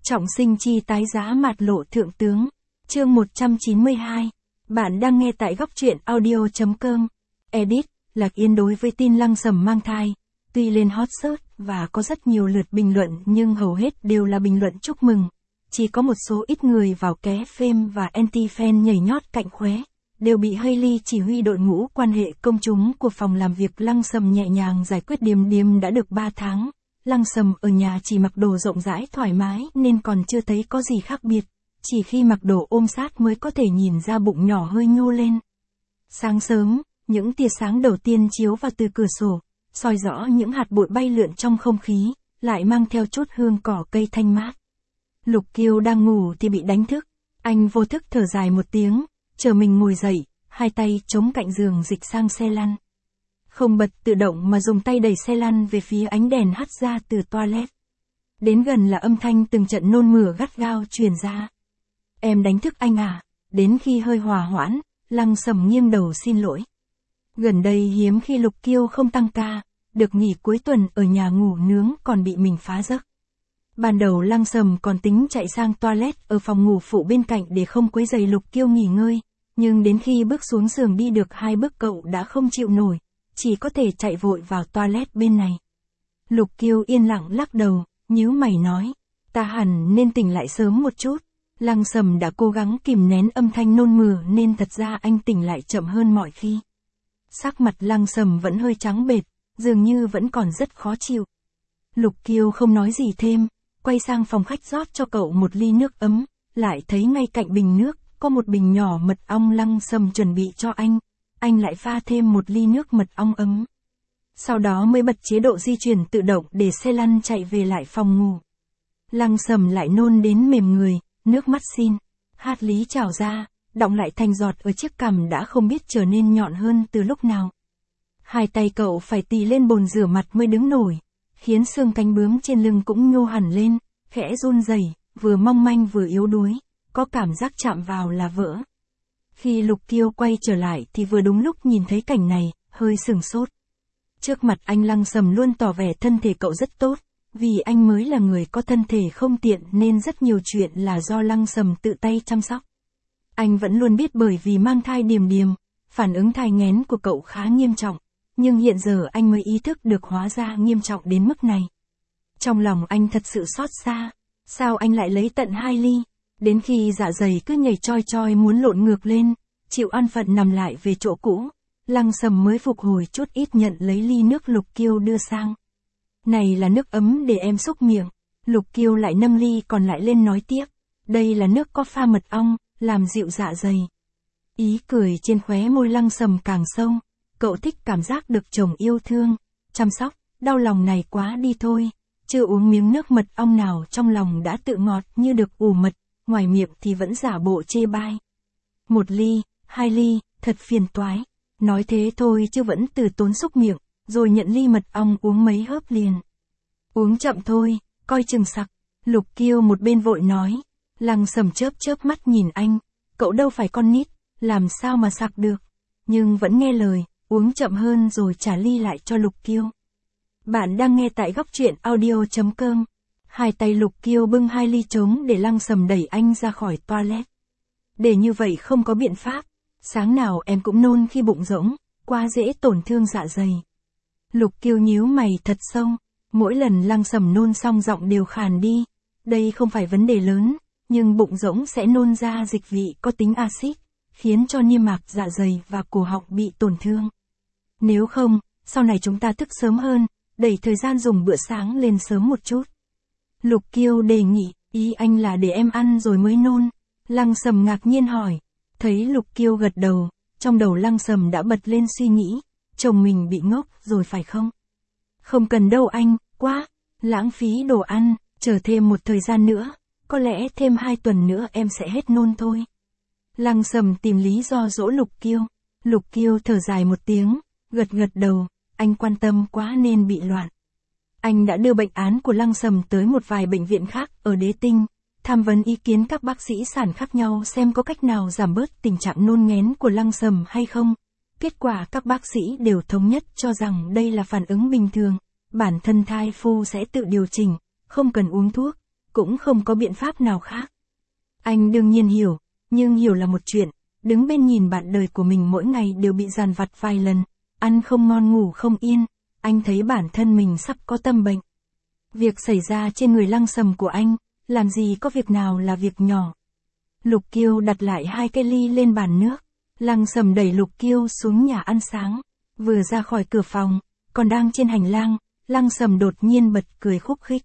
Trọng sinh chi tái giá mạt lộ thượng tướng. Chương 192. Bạn đang nghe tại góc truyện audio.com. Edit, Lạc Yên đối với tin Lăng Sầm mang thai, tuy lên hot search và có rất nhiều lượt bình luận nhưng hầu hết đều là bình luận chúc mừng. Chỉ có một số ít người vào ké phêm và anti-fan nhảy nhót cạnh khóe, đều bị Hailey chỉ huy đội ngũ quan hệ công chúng của phòng làm việc Lăng Sầm nhẹ nhàng giải quyết. Điềm điềm đã được 3 tháng. Lăng Sầm ở nhà chỉ mặc đồ rộng rãi thoải mái nên còn chưa thấy có gì khác biệt, chỉ khi mặc đồ ôm sát mới có thể nhìn ra bụng nhỏ hơi nhô lên. Sáng sớm, những tia sáng đầu tiên chiếu vào từ cửa sổ, soi rõ những hạt bụi bay lượn trong không khí, lại mang theo chút hương cỏ cây thanh mát. Lục Kiêu đang ngủ thì bị đánh thức, anh vô thức thở dài một tiếng, chờ mình ngồi dậy, hai tay chống cạnh giường dịch sang xe lăn. Không bật tự động mà dùng tay đẩy xe lăn về phía ánh đèn hắt ra từ toilet. Đến gần là âm thanh từng trận nôn mửa gắt gao truyền ra. Em đánh thức anh à? Đến khi hơi hòa hoãn, Lăng Sầm nghiêng đầu xin lỗi. Gần đây hiếm khi Lục Kiêu không tăng ca, được nghỉ cuối tuần ở nhà ngủ nướng còn bị mình phá giấc. Ban đầu Lăng Sầm còn tính chạy sang toilet ở phòng ngủ phụ bên cạnh để không quấy rầy Lục Kiêu nghỉ ngơi, nhưng đến khi bước xuống giường đi được 2 bước cậu đã không chịu nổi, chỉ có thể chạy vội vào toilet bên này. Lục Kiêu yên lặng lắc đầu, nhíu mày nói, ta hẳn nên tỉnh lại sớm một chút. Lăng Sầm đã cố gắng kìm nén âm thanh nôn mửa nên thật ra anh tỉnh lại chậm hơn mọi khi. Sắc mặt Lăng Sầm vẫn hơi trắng bệch, dường như vẫn còn rất khó chịu. Lục Kiêu không nói gì thêm, quay sang phòng khách rót cho cậu một ly nước ấm, lại thấy ngay cạnh bình nước có một bình nhỏ mật ong Lăng Sầm chuẩn bị cho anh lại pha thêm một ly nước mật ong ấm. Sau đó mới bật chế độ di chuyển tự động để xe lăn chạy về lại phòng ngủ. Lăng Sầm lại nôn đến mềm người, nước mắt xin, hạt lý trào ra, đọng lại thành giọt ở chiếc cằm đã không biết trở nên nhọn hơn từ lúc nào. Hai tay cậu phải tì lên bồn rửa mặt mới đứng nổi, khiến xương cánh bướm trên lưng cũng nhô hẳn lên, khẽ run rẩy, vừa mong manh vừa yếu đuối, có cảm giác chạm vào là vỡ. Khi Lục Kiêu quay trở lại thì vừa đúng lúc nhìn thấy cảnh này, hơi sửng sốt. Trước mặt anh Lăng Sầm luôn tỏ vẻ thân thể cậu rất tốt, vì anh mới là người có thân thể không tiện nên rất nhiều chuyện là do Lăng Sầm tự tay chăm sóc. Anh vẫn luôn biết bởi vì mang thai Điềm Điềm, phản ứng thai nghén của cậu khá nghiêm trọng, nhưng hiện giờ anh mới ý thức được hóa ra nghiêm trọng đến mức này. Trong lòng anh thật sự xót xa, sao anh lại lấy tận 2 ly? Đến khi dạ dày cứ nhảy choi choi muốn lộn ngược lên, chịu ăn phận nằm lại về chỗ cũ, Lăng Sầm mới phục hồi chút ít nhận lấy ly nước Lục Kiêu đưa sang. Này là nước ấm để em xúc miệng. Lục Kiêu lại nâng ly còn lại lên nói tiếp, đây là nước có pha mật ong, làm dịu dạ dày. Ý cười trên khóe môi Lăng Sầm càng sâu, cậu thích cảm giác được chồng yêu thương, chăm sóc, đau lòng này quá đi thôi. Chưa uống miếng nước mật ong nào trong lòng đã tự ngọt như được ủ mật, ngoài miệng thì vẫn giả bộ chê bai. 1 ly, 2 ly, thật phiền toái. Nói thế thôi chứ vẫn từ tốn xúc miệng, rồi nhận ly mật ong uống mấy hớp liền. Uống chậm thôi, coi chừng sặc. Lục Kiêu một bên vội nói. Lăng Sầm chớp chớp mắt nhìn anh, cậu đâu phải con nít, làm sao mà sặc được. Nhưng vẫn nghe lời, uống chậm hơn rồi trả ly lại cho Lục Kiêu. Bạn đang nghe tại góc truyện audio.com. Hai tay Lục Kiêu bưng 2 ly trống để Lăng Sầm đẩy anh ra khỏi toilet. Để như vậy không có biện pháp. Sáng nào em cũng nôn khi bụng rỗng, quá dễ tổn thương dạ dày. Lục Kiêu nhíu mày thật sâu, mỗi lần Lăng Sầm nôn xong giọng đều khàn đi. Đây không phải vấn đề lớn, nhưng bụng rỗng sẽ nôn ra dịch vị có tính axit, khiến cho niêm mạc dạ dày và cổ họng bị tổn thương. Nếu không, sau này chúng ta thức sớm hơn, đẩy thời gian dùng bữa sáng lên sớm một chút. Lục Kiêu đề nghị, ý anh là để em ăn rồi mới nôn. Lăng Sầm ngạc nhiên hỏi. Thấy Lục Kiêu gật đầu, trong đầu Lăng Sầm đã bật lên suy nghĩ, chồng mình bị ngốc rồi phải không? Không cần đâu anh, quá, lãng phí đồ ăn, chờ thêm một thời gian nữa, có lẽ thêm 2 tuần nữa em sẽ hết nôn thôi. Lăng Sầm tìm lý do dỗ Lục Kiêu. Lục Kiêu thở dài một tiếng, gật đầu, anh quan tâm quá nên bị loạn. Anh đã đưa bệnh án của Lăng Sầm tới một vài bệnh viện khác ở Đế Tinh, tham vấn ý kiến các bác sĩ sản khác nhau xem có cách nào giảm bớt tình trạng nôn nghén của Lăng Sầm hay không. Kết quả các bác sĩ đều thống nhất cho rằng đây là phản ứng bình thường, bản thân thai phụ sẽ tự điều chỉnh, không cần uống thuốc. cũng không có biện pháp nào khác. Anh đương nhiên hiểu, nhưng hiểu là một chuyện, đứng bên nhìn bạn đời của mình mỗi ngày đều bị dằn vặt vài lần, ăn không ngon ngủ không yên, anh thấy bản thân mình sắp có tâm bệnh. Việc xảy ra trên người Lăng Sầm của anh, làm gì có việc nào là việc nhỏ. Lục Kiêu đặt lại 2 cái ly lên bàn nước, Lăng Sầm đẩy Lục Kiêu xuống nhà ăn sáng, vừa ra khỏi cửa phòng, còn đang trên hành lang, Lăng Sầm đột nhiên bật cười khúc khích.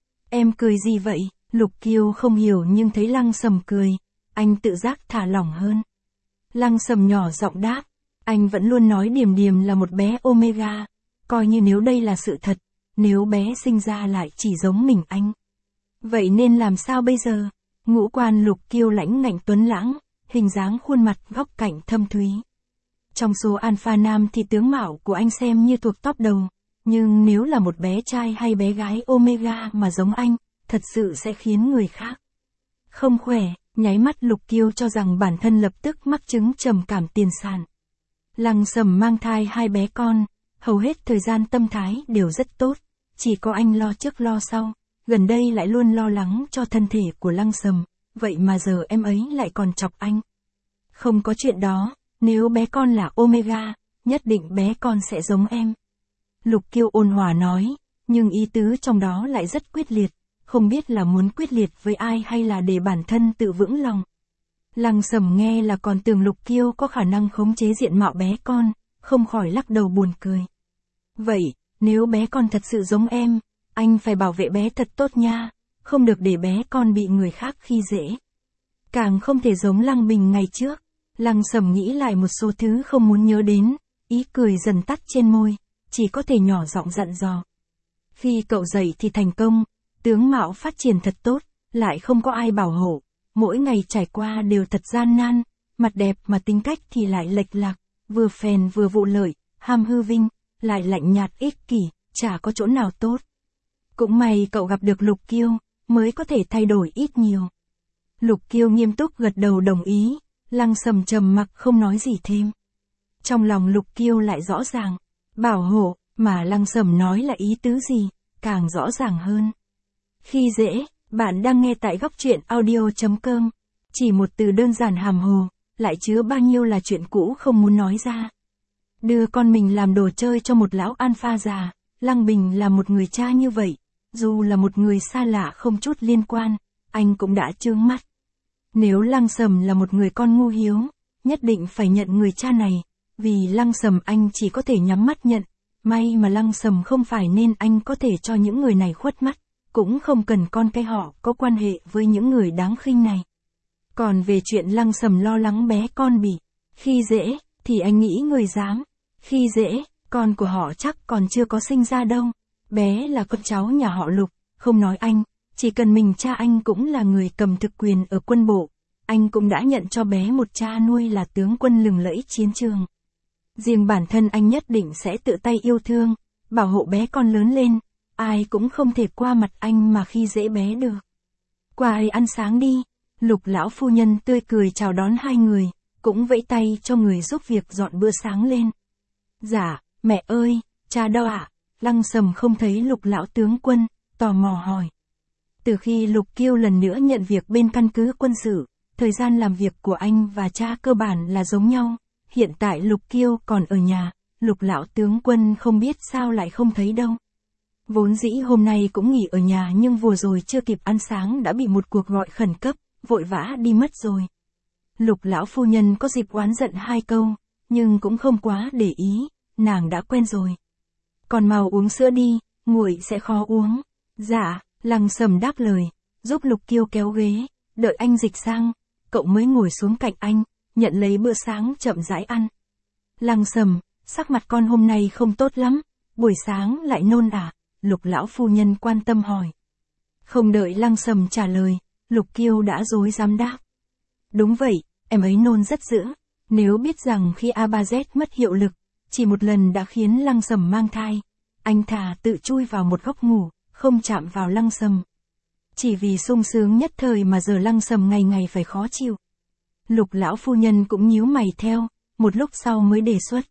Em cười gì vậy? Lục Kiêu không hiểu nhưng thấy Lăng Sầm cười, anh tự giác thả lỏng hơn. Lăng Sầm nhỏ giọng đáp, anh vẫn luôn nói Điềm Điềm là một bé Omega, coi như nếu đây là sự thật, nếu bé sinh ra lại chỉ giống mình anh. Vậy nên làm sao bây giờ? Ngũ quan Lục Kiêu lãnh ngạnh tuấn lãng, hình dáng khuôn mặt góc cạnh thâm thúy. Trong số alpha nam thì tướng mạo của anh xem như thuộc top đầu, nhưng nếu là một bé trai hay bé gái Omega mà giống anh, thật sự sẽ khiến người khác không khỏe. Nháy mắt Lục Kiêu cho rằng bản thân lập tức mắc chứng trầm cảm tiền sản. Lăng Sầm mang thai 2 bé con, hầu hết thời gian tâm thái đều rất tốt, chỉ có anh lo trước lo sau, gần đây lại luôn lo lắng cho thân thể của Lăng Sầm, vậy mà giờ em ấy lại còn chọc anh. Không có chuyện đó, nếu bé con là Omega, nhất định bé con sẽ giống em. Lục Kiêu ôn hòa nói, nhưng ý tứ trong đó lại rất quyết liệt, không biết là muốn quyết liệt với ai hay là để bản thân tự vững lòng. Lăng Sầm nghe là còn tưởng Lục Kiêu có khả năng khống chế diện mạo bé con, không khỏi lắc đầu buồn cười. Vậy, nếu bé con thật sự giống em, anh phải bảo vệ bé thật tốt nha, không được để bé con bị người khác khi dễ. Càng không thể giống Lăng Bình ngày trước. Lăng Sầm nghĩ lại một số thứ không muốn nhớ đến, ý cười dần tắt trên môi, chỉ có thể nhỏ giọng dặn dò. Khi cậu dậy thì thành công, tướng mạo phát triển thật tốt, lại không có ai bảo hộ, mỗi ngày trải qua đều thật gian nan, mặt đẹp mà tính cách thì lại lệch lạc, vừa phèn vừa vụ lợi, ham hư vinh, lại lạnh nhạt ích kỷ, chả có chỗ nào tốt. Cũng may cậu gặp được Lục Kiêu, mới có thể thay đổi ít nhiều. Lục Kiêu nghiêm túc gật đầu đồng ý, Lăng Sầm trầm mặc không nói gì thêm. Trong lòng Lục Kiêu lại rõ ràng, bảo hộ, mà Lăng Sầm nói là ý tứ gì, càng rõ ràng hơn. Khi dễ, bạn đang nghe tại góc truyện audio.com. Chỉ một từ đơn giản hàm hồ, lại chứa bao nhiêu là chuyện cũ không muốn nói ra. Đưa con mình làm đồ chơi cho một lão alpha già, Lăng Bình là một người cha như vậy, dù là một người xa lạ không chút liên quan, anh cũng đã trướng mắt. Nếu Lăng Sầm là một người con ngu hiếu, nhất định phải nhận người cha này, vì Lăng Sầm anh chỉ có thể nhắm mắt nhận, may mà Lăng Sầm không phải nên anh có thể cho những người này khuất mắt, cũng không cần con cái họ có quan hệ với những người đáng khinh này. Còn về chuyện Lăng Sầm lo lắng bé con bị khi dễ, thì anh nghĩ người dám khi dễ, con của họ chắc còn chưa có sinh ra đâu, bé là con cháu nhà họ Lục, không nói anh. Chỉ cần mình cha anh cũng là người cầm thực quyền ở quân bộ, anh cũng đã nhận cho bé một cha nuôi là tướng quân lừng lẫy chiến trường. Riêng bản thân anh nhất định sẽ tự tay yêu thương, bảo hộ bé con lớn lên, ai cũng không thể qua mặt anh mà khi dễ bé được. Qua ai ăn sáng đi, Lục lão phu nhân tươi cười chào đón hai người, cũng vẫy tay cho người giúp việc dọn bữa sáng lên. Dạ, mẹ ơi, cha đâu ạ? Lăng Sầm không thấy Lục lão tướng quân, tò mò hỏi. Từ khi Lục Kiêu lần nữa nhận việc bên căn cứ quân sự, thời gian làm việc của anh và cha cơ bản là giống nhau. Hiện tại Lục Kiêu còn ở nhà, Lục lão tướng quân không biết sao lại không thấy đâu. Vốn dĩ hôm nay cũng nghỉ ở nhà nhưng vừa rồi chưa kịp ăn sáng đã bị một cuộc gọi khẩn cấp, vội vã đi mất rồi. Lục lão phu nhân có dịp oán giận 2 câu, nhưng cũng không quá để ý, nàng đã quen rồi. Còn mau uống sữa đi, nguội sẽ khó uống. Dạ. Lăng Sầm đáp lời, giúp Lục Kiêu kéo ghế, đợi anh dịch sang, cậu mới ngồi xuống cạnh anh, nhận lấy bữa sáng chậm rãi ăn. Lăng Sầm, sắc mặt con hôm nay không tốt lắm, buổi sáng lại nôn à? Lục lão phu nhân quan tâm hỏi. Không đợi Lăng Sầm trả lời, Lục Kiêu đã rối rắm đáp. Đúng vậy, em ấy nôn rất dữ, nếu biết rằng khi A3Z mất hiệu lực, chỉ một lần đã khiến Lăng Sầm mang thai, anh thà tự chui vào một góc ngủ, không chạm vào Lăng Sầm. Chỉ vì sung sướng nhất thời mà giờ Lăng Sầm ngày ngày phải khó chịu. Lục lão phu nhân cũng nhíu mày theo, một lúc sau mới đề xuất.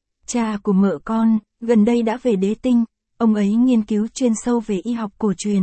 Cha của mợ con, gần đây đã về Đế Tinh, ông ấy nghiên cứu chuyên sâu về y học cổ truyền,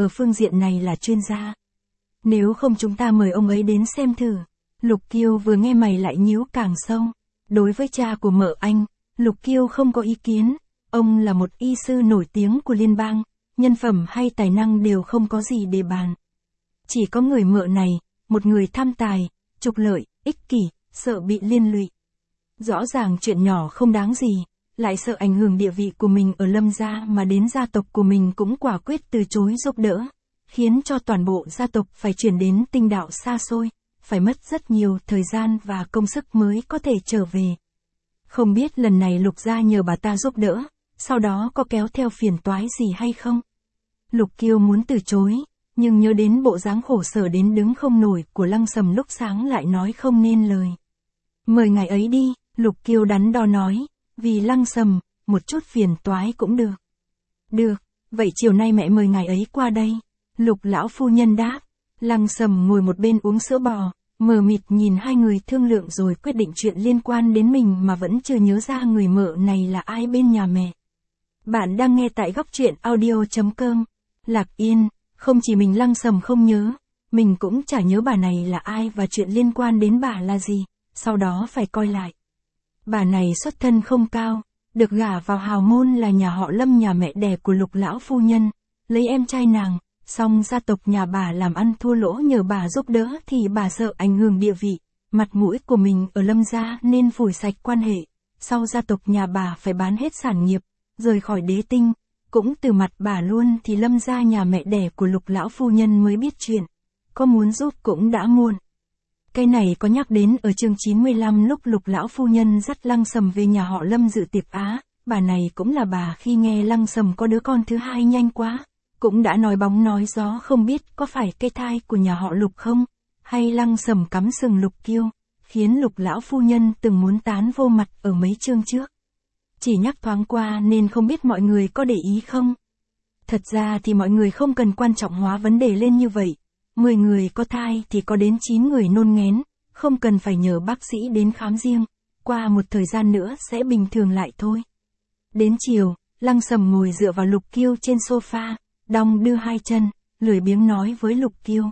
ở phương diện này là chuyên gia. Nếu không chúng ta mời ông ấy đến xem thử. Lục Kiêu vừa nghe mày lại nhíu càng sâu. Đối với cha của mợ anh, Lục Kiêu không có ý kiến. Ông là một y sư nổi tiếng của liên bang, nhân phẩm hay tài năng đều không có gì để bàn. Chỉ có người mợ này, một người tham tài, trục lợi, ích kỷ, sợ bị liên lụy. Rõ ràng chuyện nhỏ không đáng gì, lại sợ ảnh hưởng địa vị của mình ở Lâm gia mà đến gia tộc của mình cũng quả quyết từ chối giúp đỡ, khiến cho toàn bộ gia tộc phải chuyển đến tinh đạo xa xôi, phải mất rất nhiều thời gian và công sức mới có thể trở về. Không biết lần này Lục gia nhờ bà ta giúp đỡ, sau đó có kéo theo phiền toái gì hay không? Lục Kiêu muốn từ chối, nhưng nhớ đến bộ dáng khổ sở đến đứng không nổi của Lăng Sầm lúc sáng lại nói không nên lời. Mời ngài ấy đi, Lục Kiêu đắn đo nói, vì Lăng Sầm, một chút phiền toái cũng được. Được, vậy chiều nay mẹ mời ngài ấy qua đây. Lục lão phu nhân đáp. Lăng Sầm ngồi một bên uống sữa bò, mờ mịt nhìn hai người thương lượng rồi quyết định chuyện liên quan đến mình mà vẫn chưa nhớ ra người mợ này là ai bên nhà mẹ. Bạn đang nghe tại góc truyện audio.com. Lạc Yên, không chỉ mình Lăng Sầm không nhớ, mình cũng chả nhớ bà này là ai và chuyện liên quan đến bà là gì, sau đó phải coi lại. Bà này xuất thân không cao, được gả vào hào môn là nhà họ Lâm nhà mẹ đẻ của Lục lão phu nhân, lấy em trai nàng, song gia tộc nhà bà làm ăn thua lỗ nhờ bà giúp đỡ thì bà sợ ảnh hưởng địa vị, mặt mũi của mình ở Lâm gia nên phủi sạch quan hệ, sau gia tộc nhà bà phải bán hết sản nghiệp, rời khỏi Đế Tinh, cũng từ mặt bà luôn thì Lâm gia nhà mẹ đẻ của Lục lão phu nhân mới biết chuyện, có muốn giúp cũng đã muộn. Cái này có nhắc đến ở chương 95 lúc Lục lão phu nhân dắt Lăng Sầm về nhà họ Lâm dự tiệc Á, bà này cũng là bà khi nghe Lăng Sầm có đứa con thứ hai nhanh quá, cũng đã nói bóng nói gió không biết có phải cái thai của nhà họ Lục không, hay Lăng Sầm cắm sừng Lục Kiêu, khiến Lục lão phu nhân từng muốn tán vô mặt ở mấy chương trước. Chỉ nhắc thoáng qua nên không biết mọi người có để ý không. Thật ra thì mọi người không cần quan trọng hóa vấn đề lên như vậy. 10 người có thai thì có đến 9 người nôn nghén, không cần phải nhờ bác sĩ đến khám riêng, qua một thời gian nữa sẽ bình thường lại thôi. Đến chiều, Lăng Sầm ngồi dựa vào Lục Kiêu trên sofa, đong đưa hai chân, lười biếng nói với Lục Kiêu.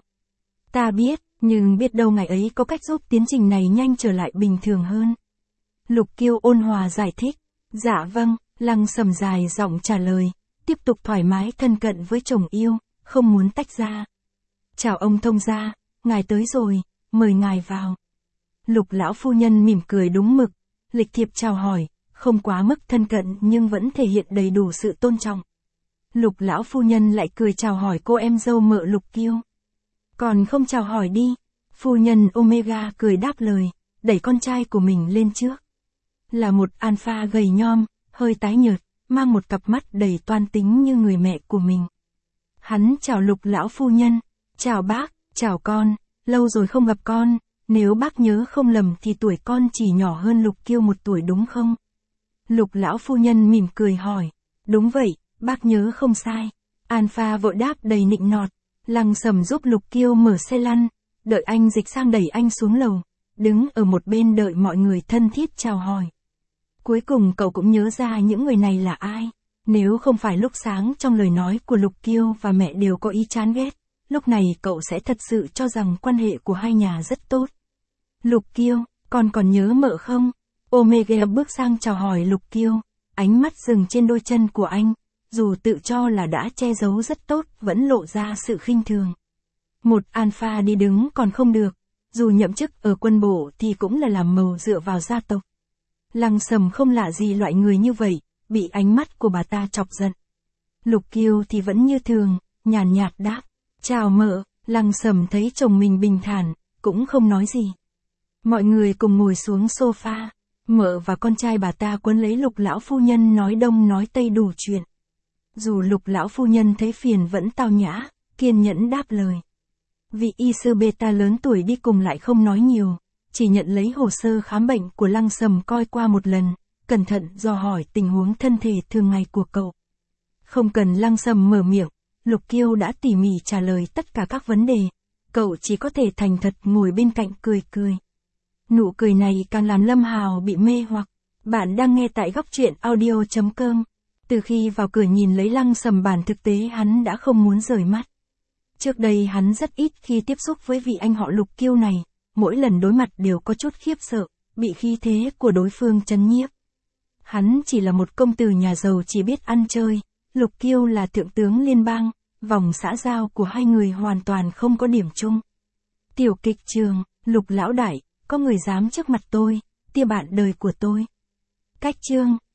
Ta biết, nhưng biết đâu ngày ấy có cách giúp tiến trình này nhanh trở lại bình thường hơn. Lục Kiêu ôn hòa giải thích. Dạ vâng, Lăng Sầm dài giọng trả lời, tiếp tục thoải mái thân cận với chồng yêu, không muốn tách ra. Chào ông thông gia, ngài tới rồi, mời ngài vào. Lục lão phu nhân mỉm cười đúng mực, lịch thiệp chào hỏi, không quá mức thân cận nhưng vẫn thể hiện đầy đủ sự tôn trọng. Lục lão phu nhân lại cười chào hỏi cô em dâu mợ Lục Kiêu. Còn không chào hỏi đi, phu nhân Omega cười đáp lời, đẩy con trai của mình lên trước. Là một alpha gầy nhom, hơi tái nhợt, mang một cặp mắt đầy toan tính như người mẹ của mình. Hắn chào Lục lão phu nhân, chào bác, chào con, lâu rồi không gặp con, nếu bác nhớ không lầm thì tuổi con chỉ nhỏ hơn Lục Kiêu 1 tuổi đúng không? Lục lão phu nhân mỉm cười hỏi, đúng vậy, bác nhớ không sai. Alpha vội đáp đầy nịnh nọt, Lăng Sầm giúp Lục Kiêu mở xe lăn, đợi anh dịch sang đẩy anh xuống lầu, đứng ở một bên đợi mọi người thân thiết chào hỏi. Cuối cùng cậu cũng nhớ ra những người này là ai, nếu không phải lúc sáng trong lời nói của Lục Kiêu và mẹ đều có ý chán ghét, lúc này cậu sẽ thật sự cho rằng quan hệ của hai nhà rất tốt. Lục Kiêu, con còn nhớ mợ không? Omega bước sang chào hỏi Lục Kiêu, ánh mắt dừng trên đôi chân của anh, dù tự cho là đã che giấu rất tốt vẫn lộ ra sự khinh thường. Một alpha đi đứng còn không được, dù nhậm chức ở quân bộ thì cũng là làm màu dựa vào gia tộc. Lăng Sầm không lạ gì loại người như vậy, bị ánh mắt của bà ta chọc giận. Lục Kiêu thì vẫn như thường, nhàn nhạt đáp, chào mợ. Lăng Sầm thấy chồng mình bình thản, cũng không nói gì. Mọi người cùng ngồi xuống sofa, mợ và con trai bà ta quấn lấy Lục lão phu nhân nói đông nói tây đủ chuyện. Dù Lục lão phu nhân thấy phiền vẫn tao nhã, kiên nhẫn đáp lời. Vị y sư beta lớn tuổi đi cùng lại không nói nhiều, chỉ nhận lấy hồ sơ khám bệnh của Lăng Sầm coi qua một lần, cẩn thận dò hỏi tình huống thân thể thường ngày của cậu. Không cần Lăng Sầm mở miệng, Lục Kiêu đã tỉ mỉ trả lời tất cả các vấn đề, cậu chỉ có thể thành thật ngồi bên cạnh cười cười. Nụ cười này càng làm Lâm Hào bị mê hoặc. Bạn đang nghe tại góc truyện audio.com. Từ khi vào cửa nhìn lấy Lăng Sầm bản thực tế hắn đã không muốn rời mắt. Trước đây hắn rất ít khi tiếp xúc với vị anh họ Lục Kiêu này, mỗi lần đối mặt đều có chút khiếp sợ, bị khí thế của đối phương chấn nhiếp. Hắn chỉ là một công tử nhà giàu chỉ biết ăn chơi, Lục Kiêu là thượng tướng liên bang, vòng xã giao của hai người hoàn toàn không có điểm chung. Tiểu kịch trường, Lục lão đại, có người dám trước mặt tôi, tia bạn đời của tôi. Cách chương